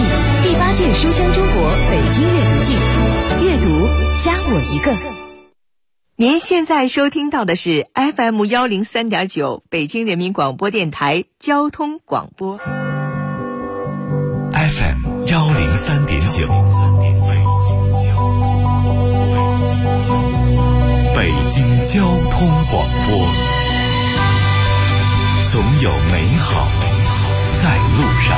季，第8届书香中国北京阅读季，阅读加我一个。 您现在收听到的是 FM 103.9北京人民广播电台交通广播。 FM 103.9，北京交通广播，总有美好在路上。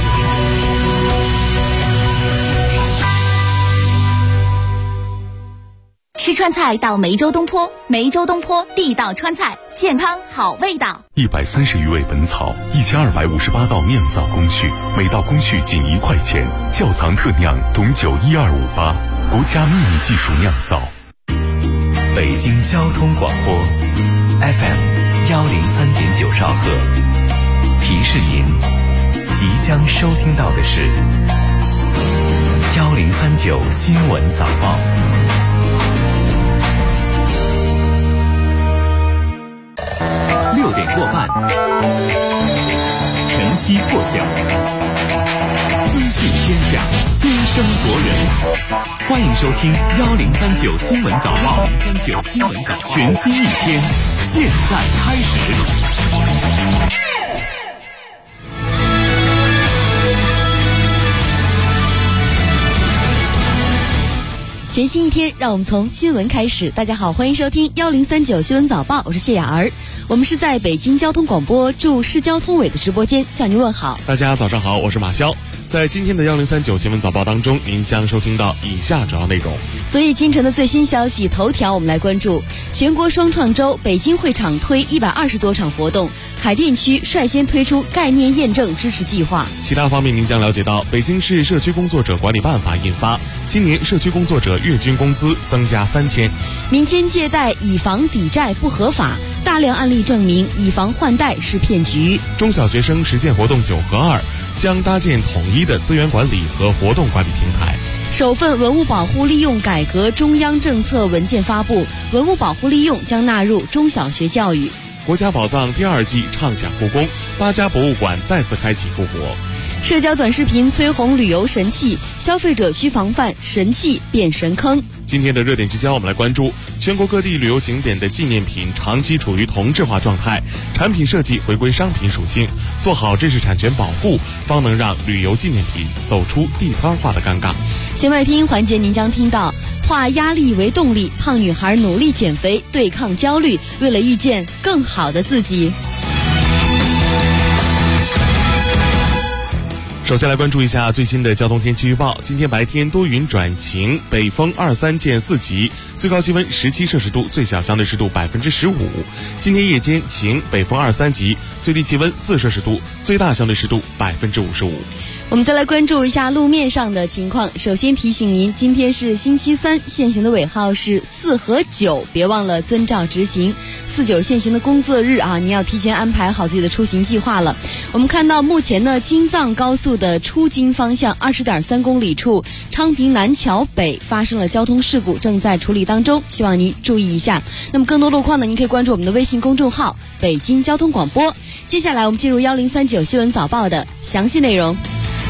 吃川菜到梅州东坡，梅州东坡地道川菜，健康好味道。 130余味本草，1258道酿造工序，每道工序仅1块钱。窖藏特酿董酒12588，国家秘密技术酿造。北京交通广播 FM 103.9兆赫，提示您即将收听到的是1039新闻早报。6点过半，晨曦破晓，资讯天下，先声夺人。欢迎收听1039新闻早报，1039新闻早报，全新一天，现在开始。 全新一天，让我们从新闻开始。大家好，欢迎收听1039新闻早报，我是谢雅儿。我们是在北京交通广播驻市交通委的直播间向您问好。 大家早上好，我是马潇。在今天的1039新闻早报当中，您将收听到以下主要内容。 昨夜今晨的最新消息头条，我们来关注全国双创周，北京会场推120多场活动，海淀区率先推出概念验证支持计划。 其他方面，您将了解到北京市社区工作者管理办法印发，今年社区工作者月均工资增加3000。 民间借贷以房抵债不合法，大量案例证明以房换贷是骗局。 中小学生实践活动9合2，将搭建统一的资源管理和活动管理平台。 首份文物保护利用改革中央政策文件发布，文物保护利用将纳入中小学教育。 国家宝藏第2季畅享故宫，8家博物馆再次开启复活。 社交短视频催红旅游神器，消费者需防范神器变神坑。 今天的热点聚焦，我们来关注全国各地旅游景点的纪念品长期处于同质化状态，产品设计回归商品属性，做好知识产权保护，方能让旅游纪念品走出地摊化的尴尬。 弦外听环节，您将听到化压力为动力，胖女孩努力减肥，对抗焦虑，为了遇见更好的自己。 首先来关注一下最新的交通天气预报。今天白天多云转晴，北风2、3见4级，最高气温17摄氏度，最小相对湿度15%。今天夜间晴，北风2、3级，最低气温4摄氏度，最大相对湿度55%。 我们再来关注一下路面上的情况。首先提醒您，今天是星期三，限行的尾号是4和9，别忘了遵照执行。4、9限行的工作日啊，您要提前安排好自己的出行计划了。我们看到目前呢，京藏高速的出京方向20.3公里处昌平南桥北发生了交通事故，正在处理当中，希望您注意一下。那么更多路况呢，您可以关注我们的微信公众号北京交通广播。接下来我们进入1039新闻早报的详细内容。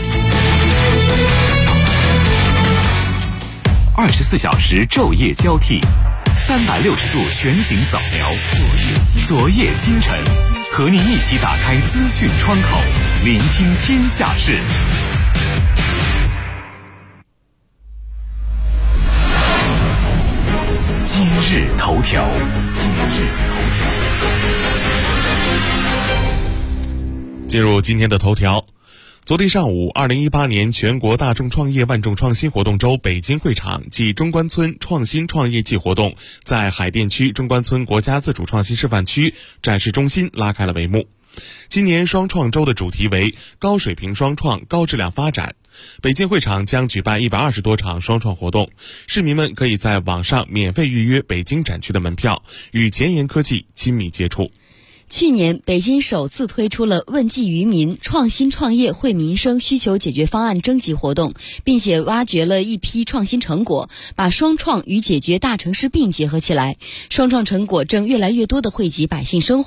24小时昼夜交替，360度全景扫描，昨夜今晨，和您一起打开资讯窗口，聆听天下事。今日头条。 进入今天的头条。昨天上午，2018年全国大众创业万众创新活动周北京会场暨中关村创新创业季活动在海淀区中关村国家自主创新示范区展示中心拉开了帷幕。今年双创周的主题为高水平双创，高质量发展。北京会场将举办120多场双创活动，市民们可以在网上免费预约北京展区的门票，与前沿科技亲密接触。 去年，北京首次推出了问计于民、创新创业惠民生需求解决方案征集活动，并且挖掘了一批创新成果，把双创与解决大城市病结合起来。双创成果正越来越多地惠及百姓生活。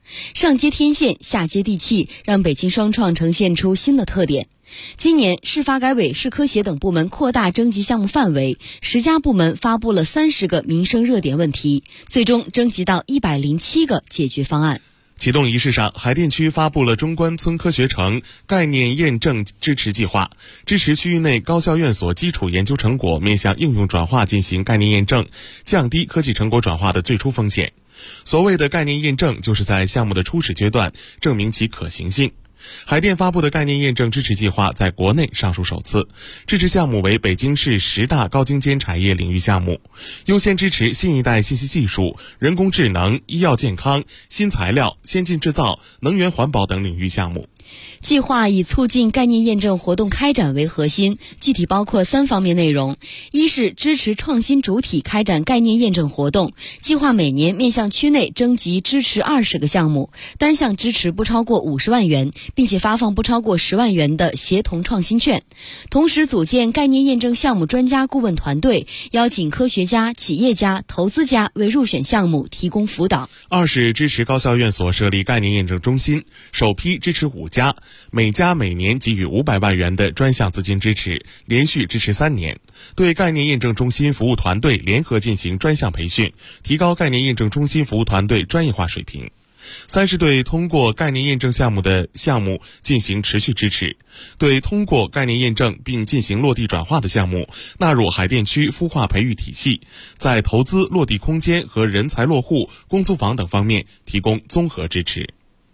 上接天线，下接地气，让北京双创呈现出新的特点。今年，市发改委、市科协等部门扩大征集项目范围，10家部门发布了30个民生热点问题，最终征集到107个解决方案。 启动仪式上，海淀区发布了中关村科学城概念验证支持计划，支持区域内高校院所基础研究成果面向应用转化进行概念验证，降低科技成果转化的最初风险。所谓的概念验证，就是在项目的初始阶段证明其可行性。海淀发布的概念验证支持计划在国内尚属首次，支持项目为北京市10大高精尖产业领域项目，优先支持新一代信息技术、人工智能、医药健康、新材料、先进制造、能源环保等领域项目。 计划以促进概念验证活动开展为核心，具体包括3方面内容。一是支持创新主体开展概念验证活动，计划每年面向区内征集支持20个项目，单项支持不超过50万元，并且发放不超过10万元的协同创新券。同时组建概念验证项目专家顾问团队，邀请科学家、企业家、投资家为入选项目提供辅导。 二是支持高校院所设立概念验证中心，首批支持5家，每家每年给予500万元的专项资金支持，连续支持3年，对概念验证中心服务团队联合进行专项培训，提高概念验证中心服务团队专业化水平。三是对通过概念验证项目的项目进行持续支持，对通过概念验证并进行落地转化的项目纳入海淀区孵化培育体系，在投资、落地空间和人才落户、公租房等方面提供综合支持。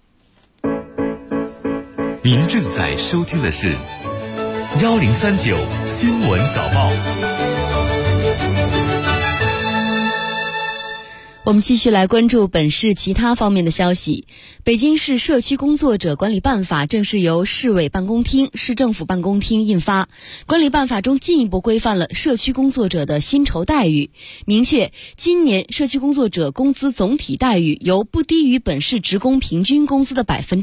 您正在收听的是1039新闻早报。 我们继续来关注本市其他方面的消息。北京市社区工作者管理办法正式由市委办公厅、市政府办公厅印发。管理办法中进一步规范了社区工作者的薪酬待遇，明确今年社区工作者工资总体待遇由不低于本市职工平均工资的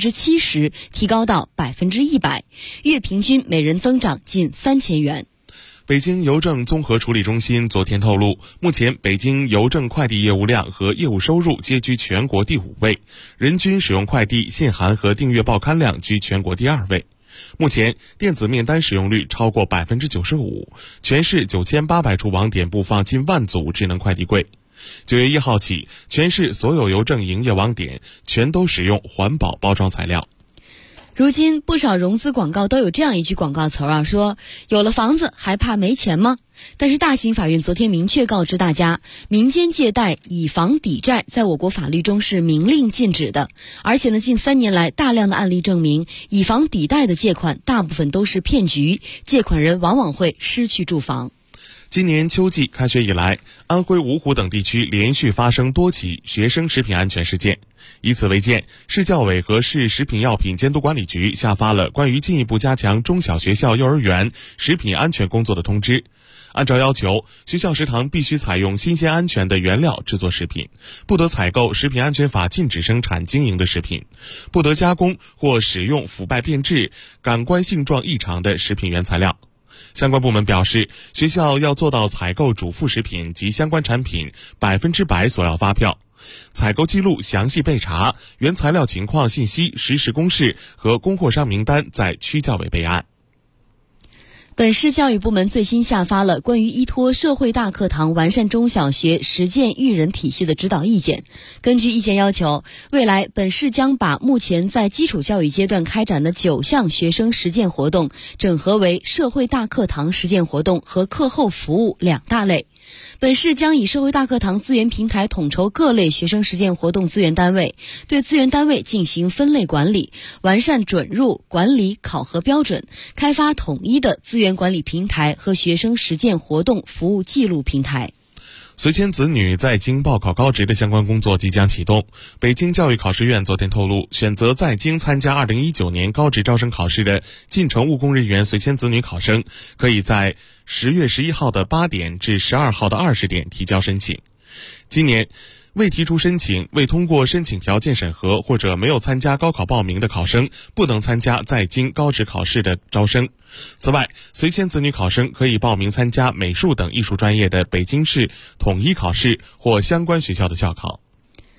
70%提高到100%，月平均每人增长近3000元。 北京邮政综合处理中心昨天透露，目前北京邮政快递业务量和业务收入皆居全国第5位，人均使用快递、信函和订阅报刊量居全国第2位。目前电子面单使用率超过95%，全市9800处网点布放近10000组智能快递柜。9月1号起，全市所有邮政营业网点全都使用环保包装材料。 如今不少融资广告都有这样一句广告词说有了房子还怕没钱吗？但是大刑法院昨天明确告知大家，民间借贷以房抵债在我国法律中是明令禁止的。而且呢，近3年来大量的案例证明，以房抵贷的借款大部分都是骗局，借款人往往会失去住房。 今年秋季开学以来，安徽芜湖等地区连续发生多起学生食品安全事件。以此为鉴，市教委和市食品药品监督管理局下发了关于进一步加强中小学校、幼儿园食品安全工作的通知。按照要求，学校食堂必须采用新鲜安全的原料制作食品，不得采购食品安全法禁止生产经营的食品，不得加工或使用腐败变质、感官性状异常的食品原材料。相关部门表示，学校要做到采购主副食品及相关产品100%索要发票，采购记录详细备查，原材料情况信息实时公示和供货商名单在区教委备案。 本市教育部门最新下发了关于依托社会大课堂完善中小学实践育人体系的指导意见。根据意见要求，未来本市将把目前在基础教育阶段开展的9项学生实践活动整合为社会大课堂实践活动和课后服务2大类。本市将以社会大课堂资源平台统筹各类学生实践活动资源单位，对资源单位进行分类管理，完善准入、管理、考核标准，开发统一的资源管理平台和学生实践活动服务记录平台。 随迁子女在京报考高职的相关工作即将启动。北京教育考试院昨天透露，选择在京参加2019年高职招生考试的进城务工人员随迁子女考生，可以在10月11号的8点至12号的20点提交申请。今年未提出申请、未通过申请条件审核或者没有参加高考报名的考生，不能参加在京高职考试的招生。此外，随迁子女考生可以报名参加美术等艺术专业的北京市统一考试或相关学校的校考。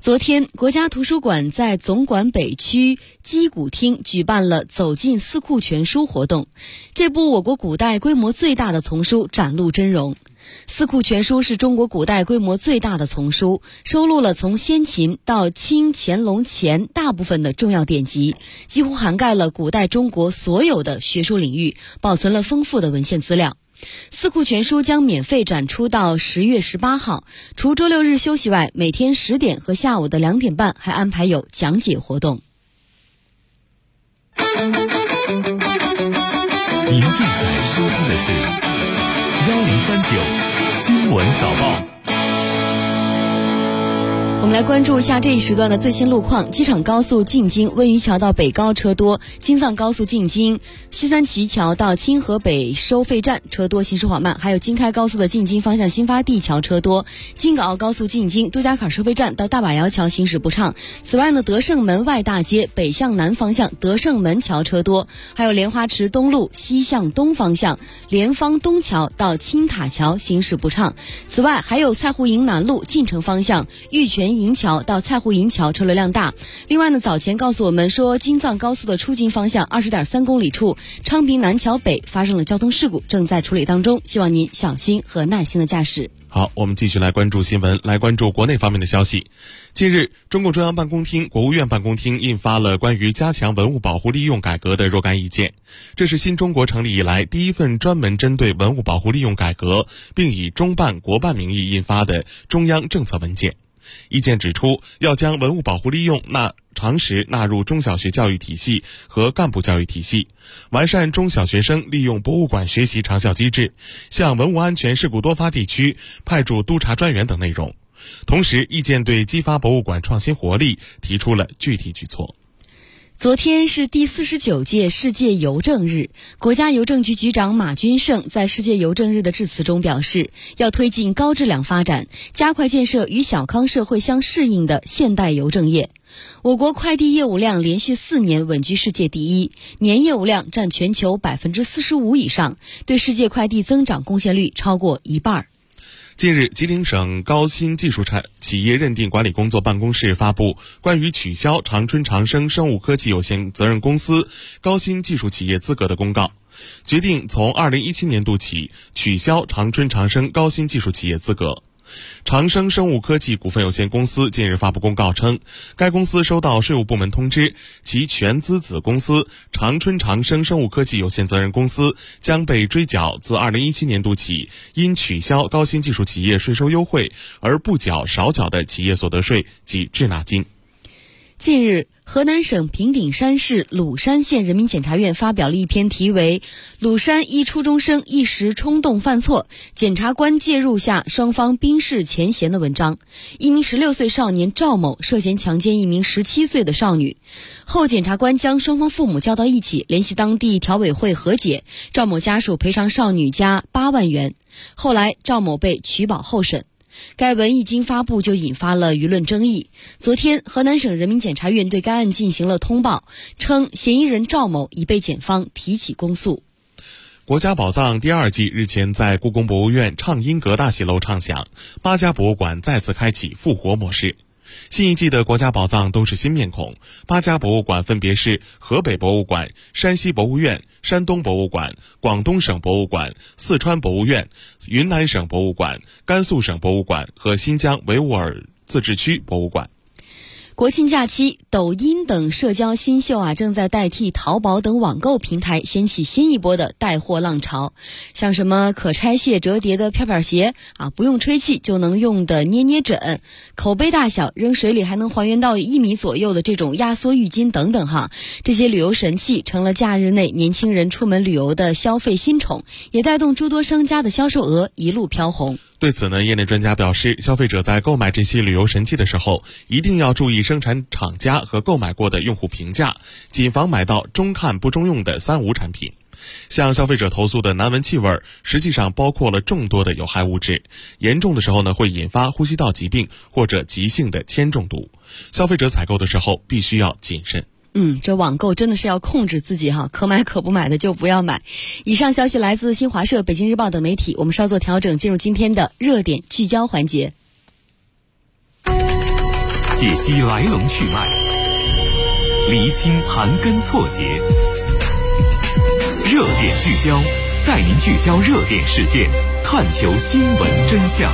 昨天，国家图书馆在总馆北区击鼓厅举办了走进四库全书活动。这部我国古代规模最大的丛书展露真容。四库全书是中国古代规模最大的丛书，收录了从先秦到清乾隆前大部分的重要典籍，几乎涵盖了古代中国所有的学术领域，保存了丰富的文献资料。四库全书将免费展出到10月18号，除周六日休息外，每天10点和下午的2点半还安排有讲解活动。 您正在收听的是1039新闻早报。 我们来关注一下这一时段的最新路况。机场高速进京温榆桥到北高车多，京藏高速进京西三旗桥到清河北收费站车多，行驶缓慢。还有京开高速的进京方向新发地桥车多，京港澳高速进京杜家坎收费站到大把窑桥行驶不畅。此外呢，德胜门外大街北向南方向德胜门桥车多，还有莲花池东路西向东方向莲芳东桥到青塔桥行驶不畅。此外还有蔡湖营南路进城方向玉泉营桥到蔡湖营桥车流量大。另外呢，早前告诉我们说，京藏高速的出京方向20.3公里处昌平南桥北发生了交通事故，正在处理当中，希望您小心和耐心的驾驶。 好，我们继续来关注新闻，来关注国内方面的消息。近日，中共中央办公厅、国务院办公厅印发了关于加强文物保护利用改革的若干意见。这是新中国成立以来第一份专门针对文物保护利用改革，并以中办、国办名义印发的中央政策文件。意见指出，要将文物保护利用常识纳入中小学教育体系和干部教育体系，完善中小学生利用博物馆学习长效机制，向文物安全事故多发地区派驻督查专员等内容。同时，意见对激发博物馆创新活力提出了具体举措。 昨天是第49届世界邮政日，国家邮政局局长马君胜在世界邮政日的致辞中表示，要推进高质量发展，加快建设与小康社会相适应的现代邮政业。我国快递业务量连续4年稳居世界第一，年业务量占全球45%以上，对世界快递增长贡献率超过1半。 近日，吉林省高新技术企业认定管理工作办公室发布关于取消长春长生生物科技有限责任公司高新技术企业资格的公告，决定从2017年度起取消长春长生高新技术企业资格。长生生物科技股份有限公司近日发布公告称，该公司收到税务部门通知，其全资子公司长春长生生物科技有限责任公司将被追缴自2017年度起因取消高新技术企业税收优惠而不缴少缴的企业所得税及滞纳金。 近日，河南省平顶山市鲁山县人民检察院发表了一篇题为《鲁山一初中生一时冲动犯错，检察官介入下双方冰释前嫌》的文章。一名16岁少年赵某涉嫌强奸一名17岁的少女，后检察官将双方父母叫到一起，联系当地调委会和解，赵某家属赔偿少女家8万元。后来赵某被取保候审。该文一经发布就引发了舆论争议。昨天，河南省人民检察院对该案进行了通报，称嫌疑人赵某已被检方提起公诉。 国家宝藏第2季日前在故宫博物院畅音阁大戏楼唱响，8家博物馆再次开启复活模式。新一季的国家宝藏都是新面孔，8家博物馆分别是河北博物馆、山西博物院、山东博物馆、广东省博物馆、四川博物院、云南省博物馆、甘肃省博物馆和新疆维吾尔自治区博物馆。 国庆假期，抖音等社交新秀正在代替淘宝等网购平台掀起新一波的带货浪潮。像什么可拆卸折叠的飘飘鞋不用吹气就能用的捏捏枕，口杯大小扔水里还能还原到1米左右的这种压缩浴巾等等这些旅游神器成了假日内年轻人出门旅游的消费新宠，也带动诸多商家的销售额一路飘红。 对此呢，业内专家表示，消费者在购买这些旅游神器的时候，一定要注意生产厂家和购买过的用户评价，谨防买到中看不中用的3无产品。向消费者投诉的难闻气味，实际上包括了众多的有害物质，严重的时候呢，会引发呼吸道疾病或者急性的铅中毒。消费者采购的时候必须要谨慎。 这网购真的是要控制自己可买可不买的就不要买。以上消息来自新华社、北京日报等媒体，我们稍作调整，进入今天的热点聚焦环节。 解析来龙去脉，厘清盘根错节，热点聚焦，带您聚焦热点事件，探求新闻真相。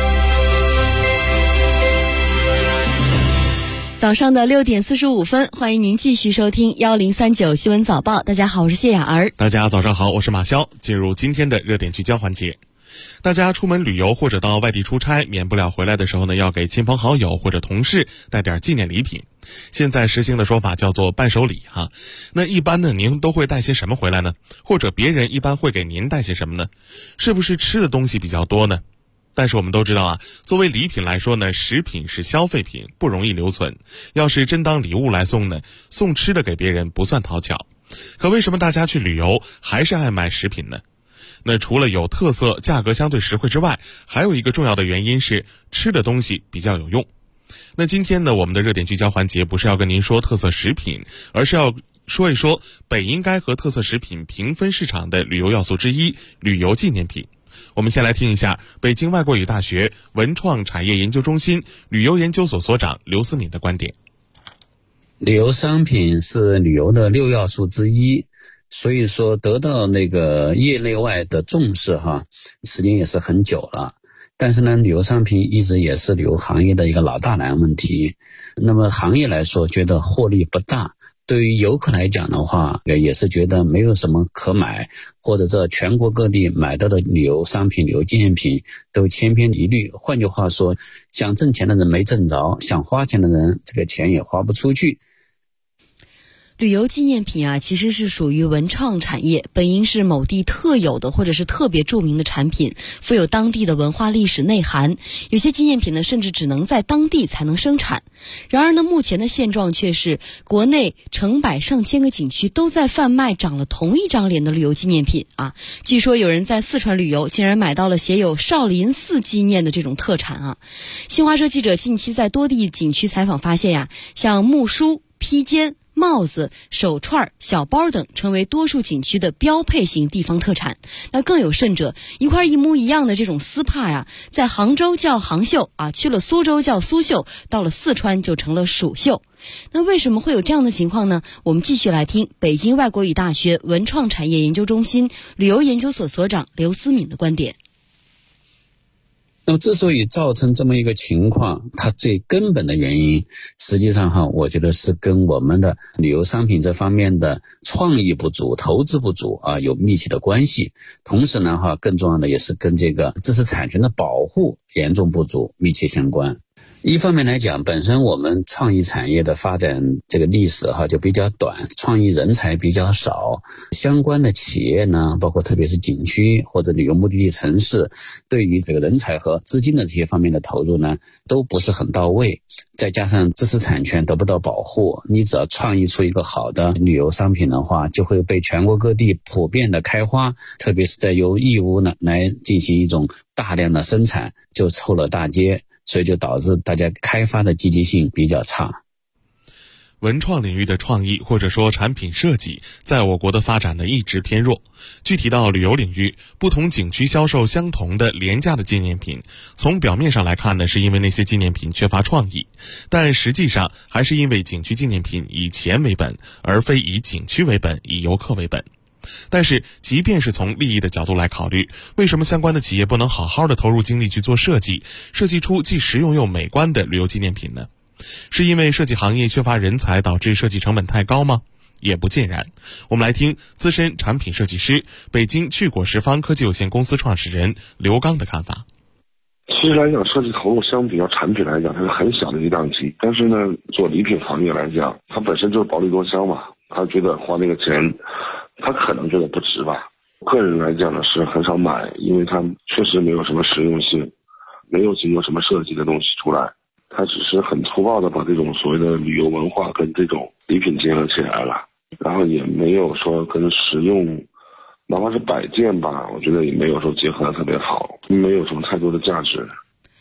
早上的6点45分，欢迎您继续收听1039新闻早报。大家好，我是谢雅儿。 大家早上好，我是马潇。进入今天的热点聚焦环节。大家出门旅游或者到外地出差，免不了回来的时候呢，要给亲朋好友或者同事带点纪念礼品。现在实行的说法叫做伴手礼哈。那一般呢，您都会带些什么回来呢？或者别人一般会给您带些什么呢？是不是吃的东西比较多呢？但是我们都知道啊，作为礼品来说呢，食品是消费品，不容易留存。要是真当礼物来送呢，送吃的给别人不算讨巧。可为什么大家去旅游还是爱买食品呢？那除了有特色、价格相对实惠之外，还有一个重要的原因是吃的东西比较有用。那今天呢，我们的热点聚焦环节不是要跟您说特色食品，而是要说一说本应该和特色食品平分市场的旅游要素之一——旅游纪念品。我们先来听一下北京外国语大学文创产业研究中心旅游研究所所长刘思敏的观点。 旅游商品是旅游的6要素之一，所以说得到那个业内外的重视时间也是很久了。但是呢，旅游商品一直也是旅游行业的一个老大难问题。那么行业来说觉得获利不大，对于游客来讲的话，也是觉得没有什么可买，或者在全国各地买到的旅游商品、旅游纪念品都千篇一律。换句话说，想挣钱的人没挣着，想花钱的人这个钱也花不出去。 旅游纪念品啊，其实是属于文创产业，本应是某地特有的或者是特别著名的产品，富有当地的文化历史内涵。有些纪念品呢，甚至只能在当地才能生产。然而呢，目前的现状却是，国内成百上千个景区都在贩卖长了同一张脸的旅游纪念品啊。据说有人在四川旅游，竟然买到了写有少林寺纪念的这种特产啊。新华社记者近期在多地景区采访发现呀，像木梳、披肩、帽子、手串、小包等成为多数景区的标配型地方特产。那更有甚者，一块一模一样的这种丝帕呀，在杭州叫杭绣啊，去了苏州叫苏绣，到了四川就成了蜀绣。那为什么会有这样的情况呢？我们继续来听北京外国语大学文创产业研究中心旅游研究所所长刘思敏的观点。 那么之所以造成这么一个情况，它最根本的原因，实际上我觉得是跟我们的旅游商品这方面的创意不足、投资不足有密切的关系。同时呢更重要的也是跟这个知识产权的保护严重不足密切相关。一方面来讲，本身我们创意产业的发展这个历史就比较短，创意人才比较少，相关的企业呢，包括特别是景区或者旅游目的地城市，对于这个人才和资金的这些方面的投入呢，都不是很到位。再加上知识产权得不到保护，你只要创意出一个好的旅游商品的话，就会被全国各地普遍的开花，特别是在由义乌呢来进行一种大量的生产，就臭了大街。所以就导致大家开发的积极性比较差。 文创领域的创意或者说产品设计在我国的发展呢一直偏弱。具体到旅游领域，不同景区销售相同的廉价的纪念品，从表面上来看呢，是因为那些纪念品缺乏创意，但实际上还是因为景区纪念品以钱为本，而非以景区为本，以游客为本。但是即便是从利益的角度来考虑，为什么相关的企业不能好好的投入精力去做设计，设计出既实用又美观的旅游纪念品呢？是因为设计行业缺乏人才导致设计成本太高吗？也不尽然。我们来听资深产品设计师、北京趣果十方科技有限公司创始人刘刚的看法。 其实来讲，设计投入相比较产品来讲，它是很小的一档期。但是呢，做礼品行业来讲，它本身就是薄利多销嘛，他觉得花那个钱他可能觉得不值吧。个人来讲呢是很少买，因为它确实没有什么实用性，没有经过什么设计的东西出来，它只是很粗暴的把这种所谓的旅游文化跟这种礼品结合起来了，然后也没有说跟实用，哪怕是摆件吧，我觉得也没有说结合的特别好，没有什么太多的价值。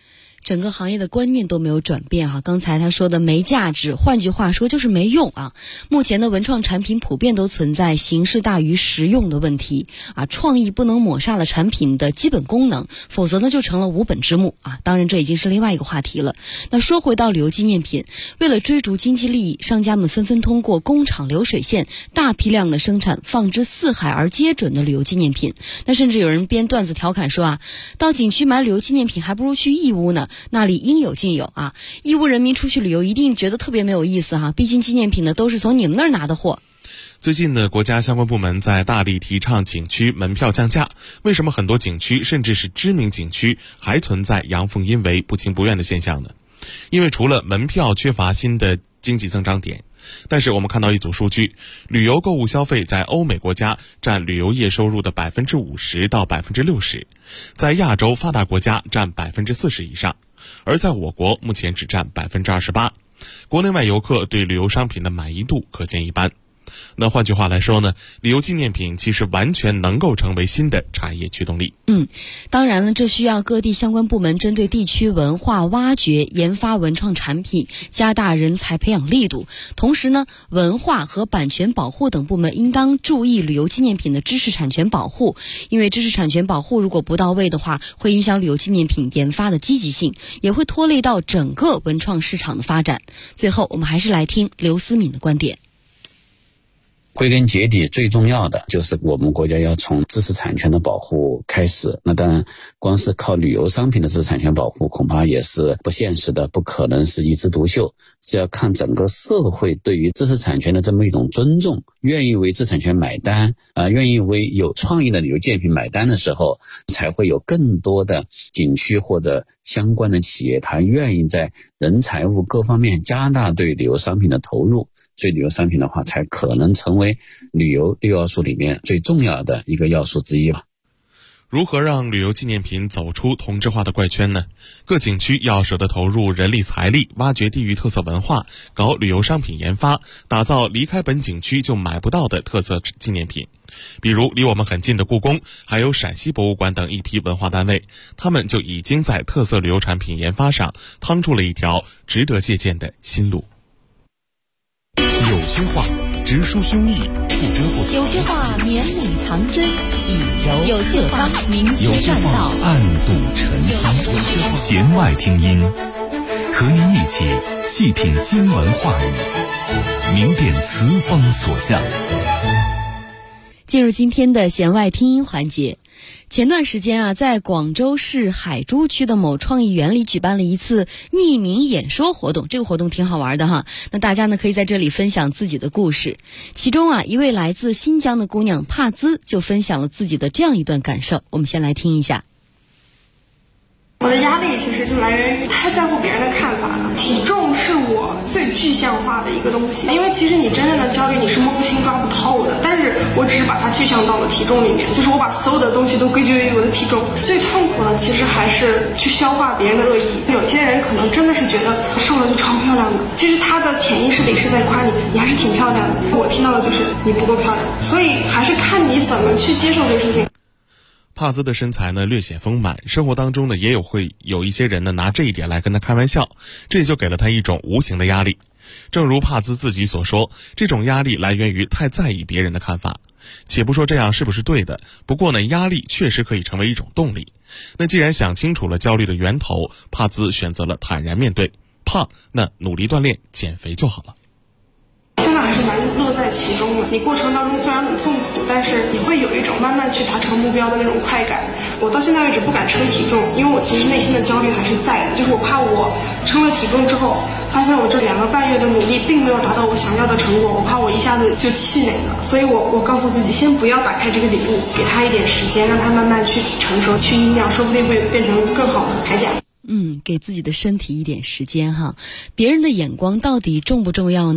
整个行业的观念都没有转变哈。刚才他说的没价值，换句话说就是没用啊。目前的文创产品普遍都存在形式大于实用的问题啊，创意不能抹杀了产品的基本功能，否则呢就成了无本之木啊。当然这已经是另外一个话题了。那说回到旅游纪念品，为了追逐经济利益，商家们纷纷通过工厂流水线大批量的生产放之四海而皆准的旅游纪念品。那甚至有人编段子调侃说啊，到景区买旅游纪念品还不如去义乌呢，那里应有尽有啊。义乌人民出去旅游一定觉得特别没有意思哈，毕竟纪念品呢都是从你们那儿拿的货。 最近呢，国家相关部门在大力提倡景区门票降价。为什么很多景区甚至是知名景区还存在阳奉阴违、不情不愿的现象呢？因为除了门票缺乏新的经济增长点，但是我们看到一组数据，旅游购物消费在欧美国家占旅游业收入的 50%到 60%， 在亚洲发达国家占 40% 以上，而在我国目前只占 28%。 国内外游客对旅游商品的满意度可见一斑。那换句话来说呢，旅游纪念品其实完全能够成为新的产业驱动力。 当然了，这需要各地相关部门针对地区文化挖掘、研发文创产品，加大人才培养力度。同时呢，文化和版权保护等部门应当注意旅游纪念品的知识产权保护，因为知识产权保护如果不到位的话，会影响旅游纪念品研发的积极性，也会拖累到整个文创市场的发展。最后，我们还是来听刘思敏的观点。 归根结底，最重要的就是我们国家要从知识产权的保护开始。那当然，光是靠旅游商品的知识产权保护，恐怕也是不现实的，不可能是一枝独秀，是要看整个社会对于知识产权的这么一种尊重，愿意为知识产权买单愿意为有创意的旅游纪念品买单的时候，才会有更多的景区或者相关的企业，他愿意在人财物各方面加大对旅游商品的投入，所以旅游商品的话才可能成为旅游6要素里面最重要的一个要素之一吧。 如何让旅游纪念品走出同质化的怪圈呢？各景区要舍得投入人力财力，挖掘地域特色文化，搞旅游商品研发，打造离开本景区就买不到的特色纪念品。比如离我们很近的故宫，还有陕西博物馆等一批文化单位，他们就已经在特色旅游产品研发上趟出了一条值得借鉴的新路。 有些话直抒胸臆，不遮不藏； 有些话绵里藏针，以柔有些话明有些切善道， 话暗度陈仓。 弦外听音，和您一起细品新闻话语，明辨词风所向。 进入今天的弦外听音环节。前段时间啊，在广州市海珠区的某创意园里举办了一次匿名演说活动，这个活动挺好玩的哈。那大家呢可以在这里分享自己的故事。其中啊，一位来自新疆的姑娘帕兹就分享了自己的这样一段感受，我们先来听一下。 我的压力其实就来源于太在乎别人的看法了。体重是我最具象化的一个东西，因为其实你真正的焦虑你是摸不清抓不透的，但是我只是把它具象到了体重里面，就是我把所有的东西都归结于我的体重。最痛苦的其实还是去消化别人的恶意。有些人可能真的是觉得瘦了就超漂亮的，其实他的潜意识里是在夸你，你还是挺漂亮的。我听到的就是你不够漂亮，所以还是看你怎么去接受这个事情。 帕兹的身材呢略显丰满，生活当中呢会有一些人呢拿这一点来跟他开玩笑，这就给了他一种无形的压力。正如帕兹自己所说，这种压力来源于太在意别人的看法。且不说这样是不是对的，不过呢压力确实可以成为一种动力。那既然想清楚了焦虑的源头，帕兹选择了坦然面对。胖，那努力锻炼减肥就好了。 现在还是蛮乐在其中的，你过程当中虽然很痛苦，但是你会有一种慢慢去达成目标的那种快感。我到现在为止不敢称体重，因为我其实内心的焦虑还是在的，就是我怕我称了体重之后，发现我这2个半月的努力并没有达到我想要的成果，我怕我一下子就气馁了。所以我告诉自己，先不要打开这个礼物，给他一点时间，让他慢慢去成熟，去酝酿，说不定会变成更好的铠甲。 给自己的身体一点时间哈。别人的眼光到底重不重要呢？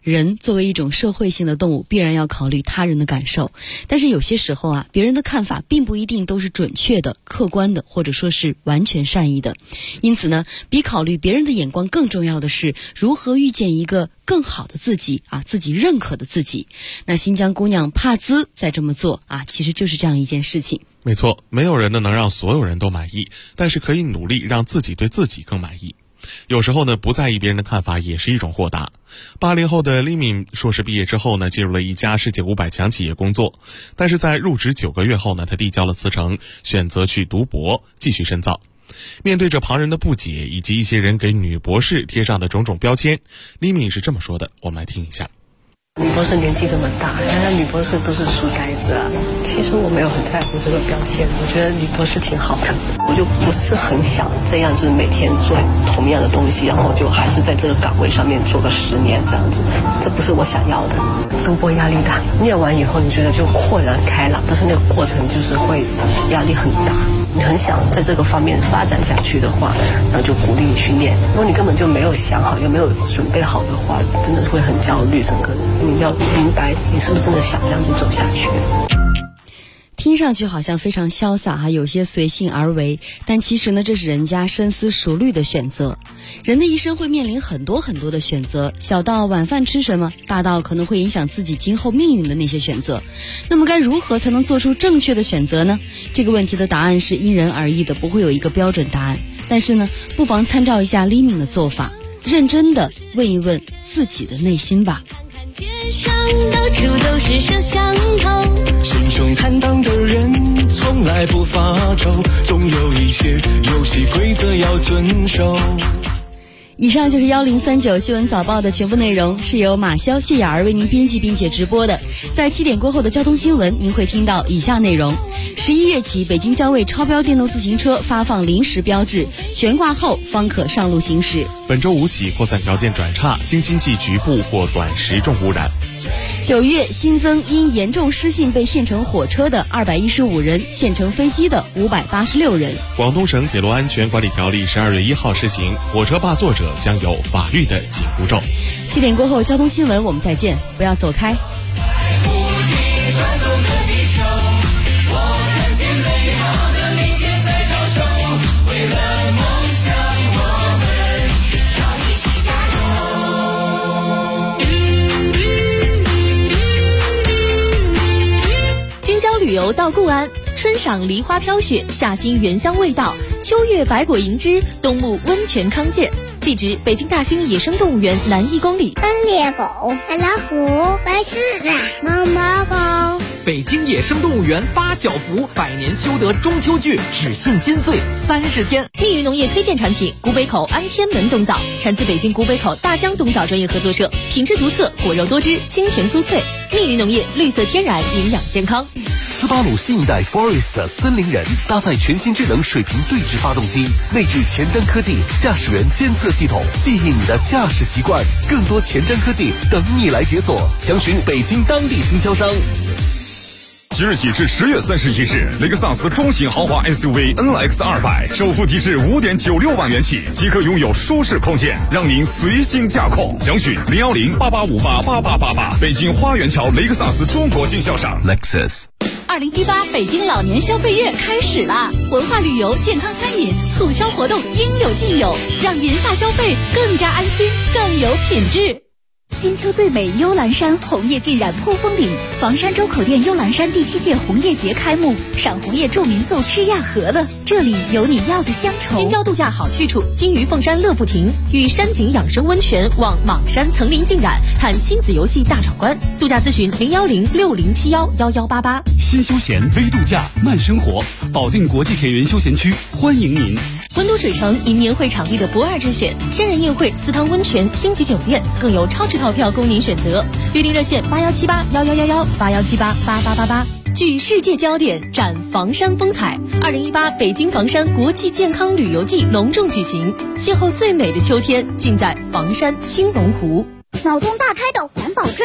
人作为一种社会性的动物，必然要考虑他人的感受，但是有些时候啊，别人的看法并不一定都是准确的、客观的，或者说是完全善意的。因此呢，比考虑别人的眼光更重要的是如何遇见一个更好的自己啊，自己认可的自己。那新疆姑娘帕兹在这么做啊，其实就是这样一件事情。 没错，没有人呢能让所有人都满意，但是可以努力让自己对自己更满意。有时候呢，不在意别人的看法也是一种豁达。80后的李敏硕士毕业之后呢，进入了一家世界500强企业工作，但是在入职9个月后呢，他递交了辞呈，选择去读博，继续深造。面对着旁人的不解以及一些人给女博士贴上的种种标签，李敏是这么说的，我们来听一下。 女博士年纪这么大，原来女博士都是书呆子啊。其实我没有很在乎这个标签，我觉得女博士挺好的。我就不是很想这样，就是每天做同样的东西，然后就还是在这个岗位上面做个10年这样子，这不是我想要的。读博压力大，念完以后你觉得就豁然开朗，但是那个过程就是会压力很大。你很想在这个方面发展下去的话，然后就鼓励你去念。如果你根本就没有想好，又没有准备好的话，真的会很焦虑整个人。你要明白你是不是真的想这样子走下去。 听上去好像非常潇洒哈，有些随性而为，但其实呢，这是人家深思熟虑的选择。人的一生会面临很多很多的选择，小到晚饭吃什么，大到可能会影响自己今后命运的那些选择。那么该如何才能做出正确的选择呢？这个问题的答案是因人而异的，不会有一个标准答案。但是呢，不妨参照一下李敏的做法，认真的问一问自己的内心吧。 街上到处都是摄像头，心胸坦荡的人从来不发愁，总有一些游戏规则要遵守。 以上就是1039新闻早报的全部内容，是由马潇、谢雅儿为您编辑并且直播的。在7点过后的交通新闻，您会听到以下内容：11月起，北京将为超标电动自行车发放临时标志，悬挂后方可上路行驶。 本周5起，扩散条件转差，京津冀局部或短时重污染。 9月新增因严重失信被限乘火车的215人，限乘飞机的586人。 广东省铁路安全管理条例12月1号施行，火车霸座者将有法律的紧箍咒。 7点过后交通新闻，我们再见，不要走开。 旅游到固安，春赏梨花飘雪，夏欣原香味道，秋月百果盈枝，冬沐温泉康健。地址：北京大兴野生动物园南1公里。 猎狗、老虎、白狮子、毛毛狗。 北京野生动物园8小福100年修得中秋剧，只限金穗30天。 密云农业推荐产品：古北口安天门冬枣，产自北京古北口大江冬枣专业合作社，品质独特，果肉多汁，清甜酥脆。密云农业绿色天然，营养健康。 斯巴鲁新一代 Forest 森林人搭载全新智能水平对置发动机，内置前瞻科技驾驶员监测系统，记忆你的驾驶习惯。更多前瞻科技等你来解锁，详询北京当地经销商。 即日起至10月31日，雷克萨斯中型豪华 SUV NX 200首付提至5.96万元起，即可拥有舒适空间，让您随心驾控。详询010-8858-8888，北京花园桥雷克萨斯中国经销商 Lexus。 2018北京老年消费月开始啦！文化旅游、健康餐饮促销活动应有尽有，让年下消费更加安心，更有品质。 金秋最美幽兰山，红叶尽染扑风岭。房山周口店幽兰山第7届红叶节开幕，赏红叶住民宿吃亚和了，这里有你要的乡愁。 金郊度假好去处，金鱼凤山乐不停，与山景养生温泉望莽山层林尽染，看亲子游戏大闯关。度假咨询010-6071-1188。 新休闲微度假慢生活，保定国际田园休闲区欢迎您。 温都水城迎年会场地的不二之选，仙人宴会、4汤温泉、星级酒店，更有超值套票供您选择。预订热线8178-1111-8178-8888。聚世界焦点，展房山风采。2018北京房山国际健康旅游季隆重举行，邂逅最美的秋天，尽在房山青龙湖。 脑洞大开的